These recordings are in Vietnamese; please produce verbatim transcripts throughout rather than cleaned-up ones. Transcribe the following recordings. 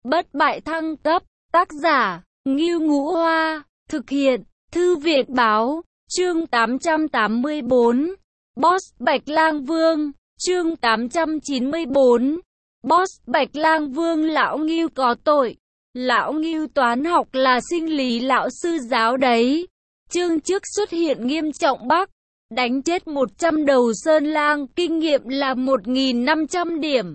bất bại thăng cấp, tác giả, Ngưu Ngũ Hoa, thực hiện, Thư viện Báo, chương tám trăm tám mươi bốn, Boss Bạch Lang Vương, chương tám trăm chín mươi bốn, Boss Bạch Lang Vương. Lão Ngưu có tội, lão Ngưu toán học là sinh lý lão sư giáo đấy. Chương trước xuất hiện nghiêm trọng Bắc, đánh chết một trăm đầu sơn lang, kinh nghiệm là một nghìn năm trăm điểm.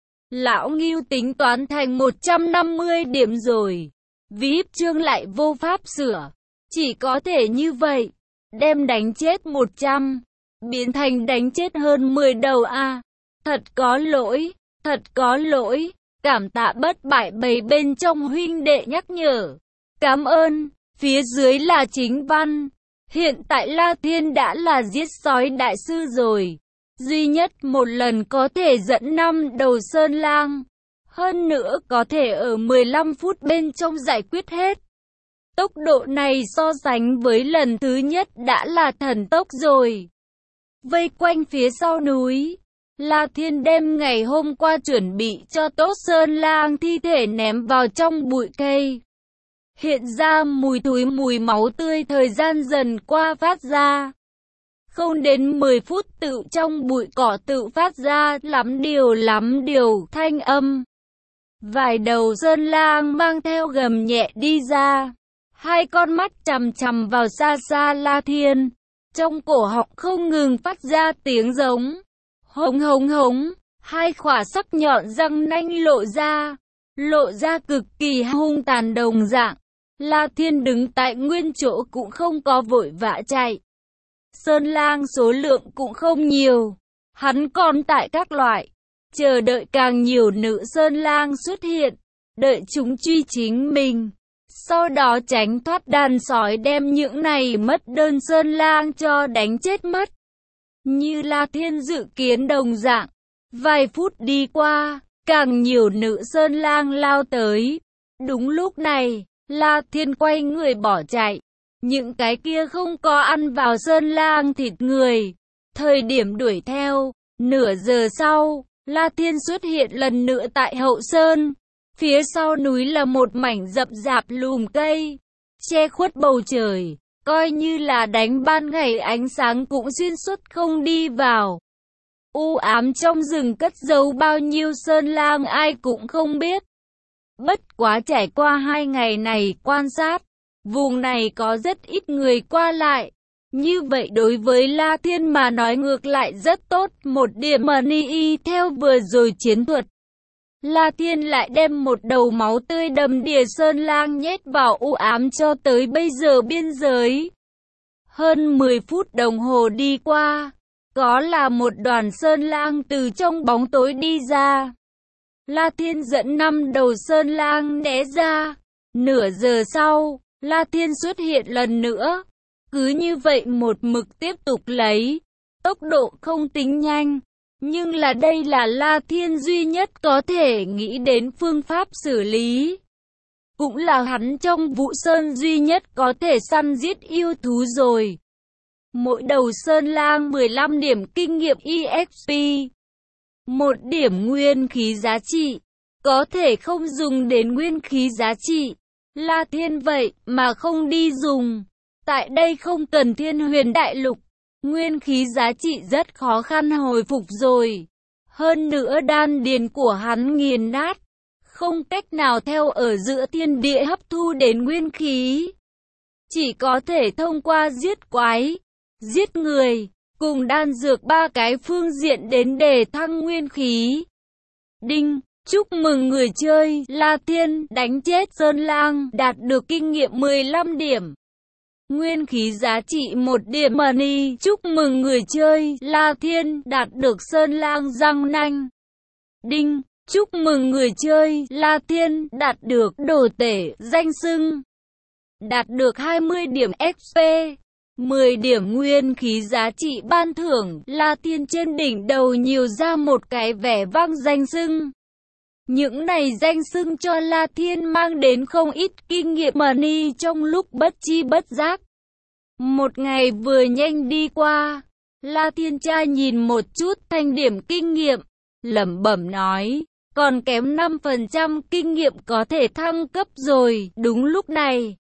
Lão Ngưu tính toán thành một trăm năm mươi điểm rồi. vê i pê chương lại vô pháp sửa. Chỉ có thể như vậy. Đem đánh chết một trăm. Biến thành đánh chết hơn mười đầu a à. Thật có lỗi. Thật có lỗi. Cảm tạ bất bại bầy bên trong huynh đệ nhắc nhở. Cảm ơn. Phía dưới là chính văn. Hiện tại La Thiên đã là giết sói đại sư rồi. Duy nhất một lần có thể dẫn năm đầu sơn lang. Hơn nữa có thể ở mười lăm phút bên trong giải quyết hết. Tốc độ này so sánh với lần thứ nhất đã là thần tốc rồi. Vây quanh phía sau núi, La Thiên đem ngày hôm qua chuẩn bị cho tốt sơn lang thi thể ném vào trong bụi cây. Hiện ra mùi thối mùi máu tươi, thời gian dần qua phát ra. Không đến mười phút tự trong bụi cỏ tự phát ra lắm điều lắm điều thanh âm. Vài đầu sơn lang mang theo gầm nhẹ đi ra. Hai con mắt chằm chằm vào xa xa La Thiên. Trong cổ họng không ngừng phát ra tiếng giống. Hống hống hống. Hai khỏa sắc nhọn răng nanh lộ ra. Lộ ra cực kỳ hung tàn đồng dạng. La Thiên đứng tại nguyên chỗ cũng không có vội vã chạy. Sơn lang số lượng cũng không nhiều. Hắn còn tại các loại. Chờ đợi càng nhiều nữ sơn lang xuất hiện. Đợi chúng truy chính mình. Sau đó tránh thoát đàn sói đem những này mất đơn sơn lang cho đánh chết mất. Như La Thiên dự kiến đồng dạng. Vài phút đi qua, càng nhiều nữ sơn lang lao tới. Đúng lúc này, La Thiên quay người bỏ chạy. Những cái kia không có ăn vào sơn lang thịt người. Thời điểm đuổi theo, nửa giờ sau, La Thiên xuất hiện lần nữa tại hậu sơn. Phía sau núi là một mảnh rậm rạp lùm cây, che khuất bầu trời, coi như là đánh ban ngày ánh sáng cũng xuyên suốt không đi vào. U ám trong rừng cất giấu bao nhiêu sơn lang ai cũng không biết. Bất quá trải qua hai ngày này quan sát, vùng này có rất ít người qua lại. Như vậy đối với La Thiên mà nói ngược lại rất tốt, một điểm money theo vừa rồi chiến thuật. La Thiên lại đem một đầu máu tươi đầm đìa sơn lang nhét vào u ám cho tới bây giờ biên giới. Hơn mười phút đồng hồ đi qua, có là một đoàn sơn lang từ trong bóng tối đi ra. La Thiên dẫn năm đầu sơn lang né ra. Nửa giờ sau, La Thiên xuất hiện lần nữa. Cứ như vậy một mực tiếp tục lấy. Tốc độ không tính nhanh. Nhưng là đây là La Thiên duy nhất có thể nghĩ đến phương pháp xử lý. Cũng là hắn trong Vũ Sơn duy nhất có thể săn giết yêu thú rồi. Mỗi đầu sơn lang mười lăm điểm kinh nghiệm e ích pê. Một điểm nguyên khí giá trị. Có thể không dùng đến nguyên khí giá trị. La Thiên vậy mà không đi dùng. Tại đây không cần Thiên Huyền Đại Lục. Nguyên khí giá trị rất khó khăn hồi phục rồi. Hơn nữa đan điền của hắn nghiền nát. Không cách nào theo ở giữa thiên địa hấp thu đến nguyên khí. Chỉ có thể thông qua giết quái, giết người, cùng đan dược ba cái phương diện đến để thăng nguyên khí. Đinh, chúc mừng người chơi La Thiên đánh chết sơn lang đạt được kinh nghiệm mười lăm điểm. Nguyên khí giá trị một điểm money. Chúc mừng người chơi La Thiên đạt được sơn lang răng nanh. Đinh, chúc mừng người chơi La Thiên đạt được đồ tể danh xưng. Đạt được hai mươi điểm ích pê, mười điểm nguyên khí giá trị ban thưởng. La Thiên trên đỉnh đầu nhiều ra một cái vẻ vang danh xưng. Những này danh xưng cho La Thiên mang đến không ít kinh nghiệm money trong lúc bất chi bất giác. Một ngày vừa nhanh đi qua, La Thiên tra nhìn một chút thanh điểm kinh nghiệm, lẩm bẩm nói, còn kém năm phần trăm kinh nghiệm có thể thăng cấp rồi. Đúng lúc này,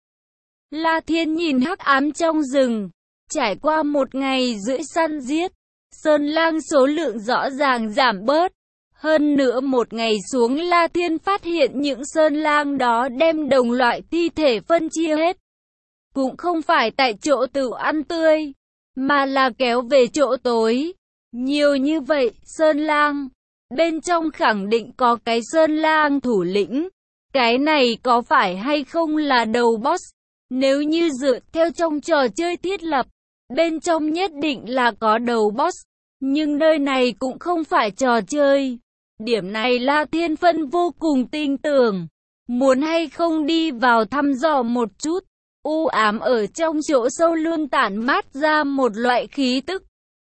La Thiên nhìn hắc ám trong rừng. Trải qua một ngày rưỡi săn giết, sơn lang số lượng rõ ràng giảm bớt. Hơn nữa một ngày xuống, La Thiên phát hiện những sơn lang đó đem đồng loại thi thể phân chia hết. Cũng không phải tại chỗ tự ăn tươi, mà là kéo về chỗ tối. Nhiều như vậy, sơn lang, bên trong khẳng định có cái sơn lang thủ lĩnh. Cái này có phải hay không là đầu boss? Nếu như dựa theo trong trò chơi thiết lập, bên trong nhất định là có đầu boss. Nhưng nơi này cũng không phải trò chơi. Điểm này La Thiên Phân vô cùng tin tưởng. Muốn hay không đi vào thăm dò một chút. U ám ở trong chỗ sâu luôn tản mát ra một loại khí tức.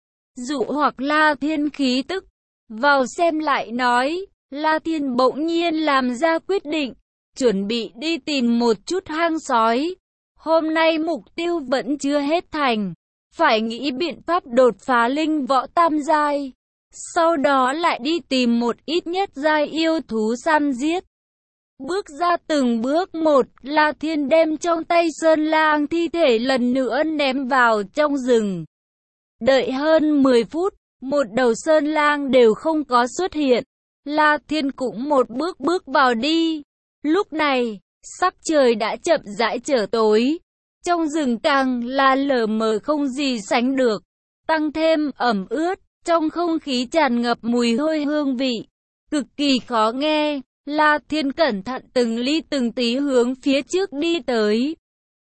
Dụ hoặc La Thiên khí tức. Vào xem lại nói, La Thiên bỗng nhiên làm ra quyết định. Chuẩn bị đi tìm một chút hang sói. Hôm nay mục tiêu vẫn chưa hết thành. Phải nghĩ biện pháp đột phá linh võ tam giai. Sau đó lại đi tìm một ít nhất giai yêu thú săn giết. Bước ra từng bước một, La Thiên đem trong tay sơn lang thi thể lần nữa ném vào trong rừng. Đợi hơn mười phút, một đầu sơn lang đều không có xuất hiện. La Thiên cũng một bước bước vào đi. Lúc này, sắc trời đã chậm rãi trở tối. Trong rừng càng là lờ mờ không gì sánh được. Tăng thêm ẩm ướt, trong không khí tràn ngập mùi hôi hương vị. Cực kỳ khó nghe. La Thiên cẩn thận từng ly từng tí hướng phía trước đi tới.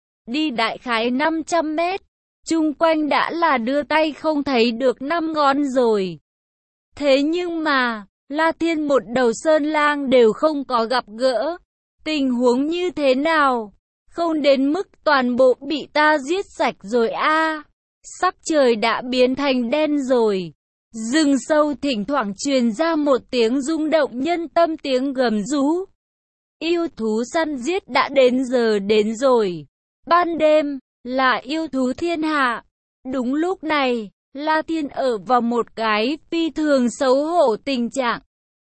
Đi đại khái năm trăm mét. Chung quanh đã là đưa tay không thấy được năm ngón rồi. Thế nhưng mà, La Thiên một đầu sơn lang đều không có gặp gỡ. Tình huống như thế nào? Không đến mức toàn bộ bị ta giết sạch rồi a. À, sắc trời đã biến thành đen rồi. Rừng sâu thỉnh thoảng truyền ra một tiếng rung động nhân tâm, tiếng gầm rú. Yêu thú săn giết đã đến giờ đến rồi. Ban đêm, là yêu thú thiên hạ. Đúng lúc này, La Thiên ở vào một cái phi thường xấu hổ tình trạng.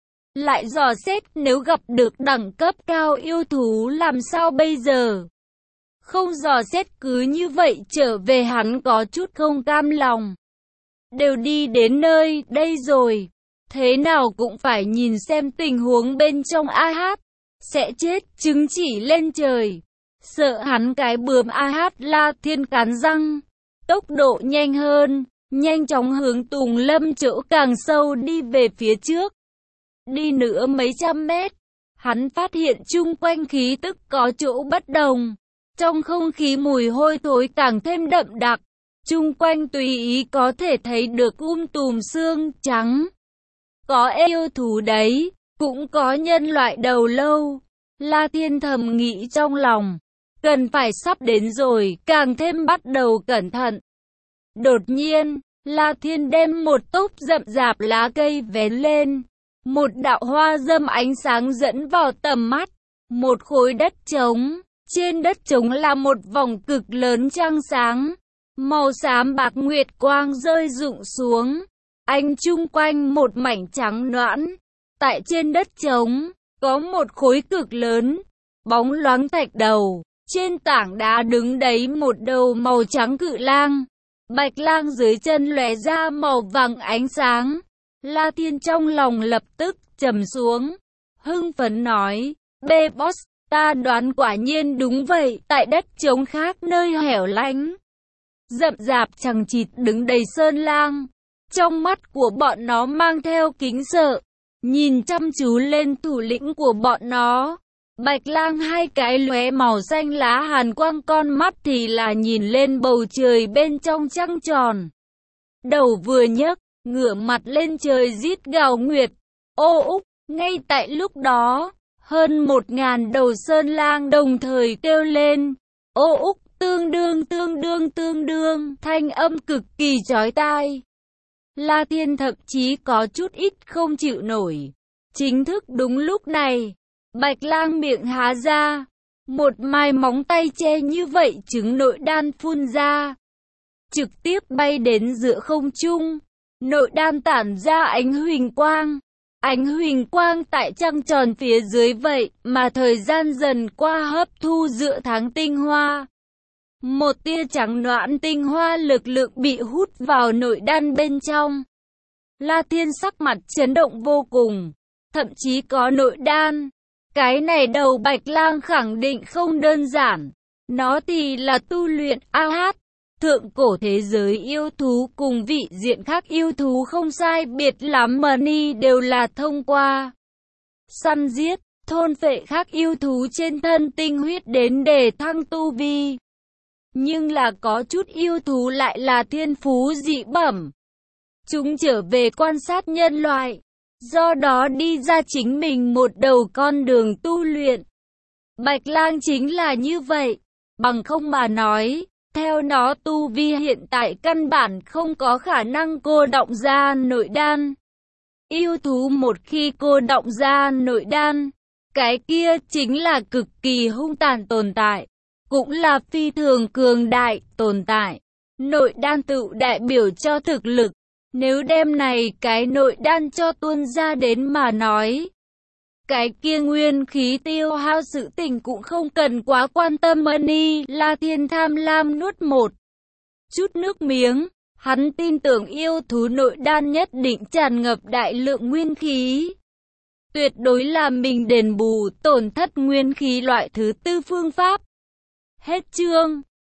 Lại dò xét nếu gặp được đẳng cấp cao yêu thú làm sao bây giờ? Không dò xét cứ như vậy trở về, hắn có chút không cam lòng. Đều đi đến nơi đây rồi, thế nào cũng phải nhìn xem tình huống bên trong a hát. Sẽ chết chứng chỉ lên trời. Sợ hắn cái bướm a hát, La Thiên cắn răng. Tốc độ nhanh hơn, nhanh chóng hướng Tùng Lâm chỗ càng sâu đi về phía trước. Đi nữa mấy trăm mét, hắn phát hiện chung quanh khí tức có chỗ bất đồng. Trong không khí mùi hôi thối càng thêm đậm đặc. Chung quanh tùy ý có thể thấy được um tùm xương trắng. Có yêu thú đấy, cũng có nhân loại đầu lâu. La Thiên thầm nghĩ trong lòng, cần phải sắp đến rồi, càng thêm bắt đầu cẩn thận. Đột nhiên, La Thiên đem một tốp rậm rạp lá cây vén lên. Một đạo hoa dâm ánh sáng dẫn vào tầm mắt. Một khối đất trống, trên đất trống là một vòng cực lớn trăng sáng. Màu xám bạc nguyệt quang rơi rụng xuống. Ánh chung quanh một mảnh trắng nõn. Tại trên đất trống, có một khối cực lớn, bóng loáng thạch đầu. Trên tảng đá đứng đấy một đầu màu trắng cự lang. Bạch lang dưới chân lóe ra màu vàng ánh sáng. La Thiên trong lòng lập tức trầm xuống. Hưng phấn nói, bê boss, ta đoán quả nhiên đúng vậy. Tại đất trống khác nơi hẻo lánh, rậm rạp chằng chịt đứng đầy sơn lang. Trong mắt của bọn nó mang theo kính sợ, nhìn chăm chú lên thủ lĩnh của bọn nó. Bạch lang hai cái lóe màu xanh lá hàn quang, con mắt thì là nhìn lên bầu trời bên trong trăng tròn. Đầu vừa nhấc, ngửa mặt lên trời rít gào nguyệt. Ô úc, ngay tại lúc đó, hơn một ngàn đầu sơn lang đồng thời kêu lên. Ô úc, tương đương tương đương tương đương, thanh âm cực kỳ chói tai. La Thiên thậm chí có chút ít không chịu nổi. Chính thức đúng lúc này, Bạch lang miệng há ra, một mai móng tay che như vậy trứng nội đan phun ra, trực tiếp bay đến giữa không trung. Nội đan tản ra ánh huỳnh quang, ánh huỳnh quang tại trăng tròn phía dưới vậy, mà thời gian dần qua hấp thu giữa tháng tinh hoa. Một tia trắng noãn tinh hoa lực lượng bị hút vào nội đan bên trong. La Thiên sắc mặt chấn động vô cùng, thậm chí có nội đan. Cái này đầu Bạch Lang khẳng định không đơn giản. Nó thì là tu luyện a hát. Thượng cổ thế giới yêu thú cùng vị diện khác yêu thú không sai biệt lắm mà ni đều là thông qua săn giết, thôn phệ khác yêu thú trên thân tinh huyết đến để thăng tu vi. Nhưng là có chút yêu thú lại là thiên phú dị bẩm. Chúng trở về quan sát nhân loại, do đó đi ra chính mình một đầu con đường tu luyện. Bạch Lang chính là như vậy, bằng không mà nói, theo nó tu vi hiện tại căn bản không có khả năng cô đọng ra nội đan. Yêu thú một khi cô đọng ra nội đan, cái kia chính là cực kỳ hung tàn tồn tại, cũng là phi thường cường đại tồn tại. Nội đan tự đại biểu cho thực lực, nếu đem này cái nội đan cho tuôn ra đến mà nói, cái kia nguyên khí tiêu hao sự tình cũng không cần quá quan tâm. Ni La Thiên tham lam nuốt một chút nước miếng, hắn tin tưởng yêu thú nội đan nhất định tràn ngập đại lượng nguyên khí. Tuyệt đối là mình đền bù tổn thất nguyên khí loại thứ tư phương pháp. Hết chương.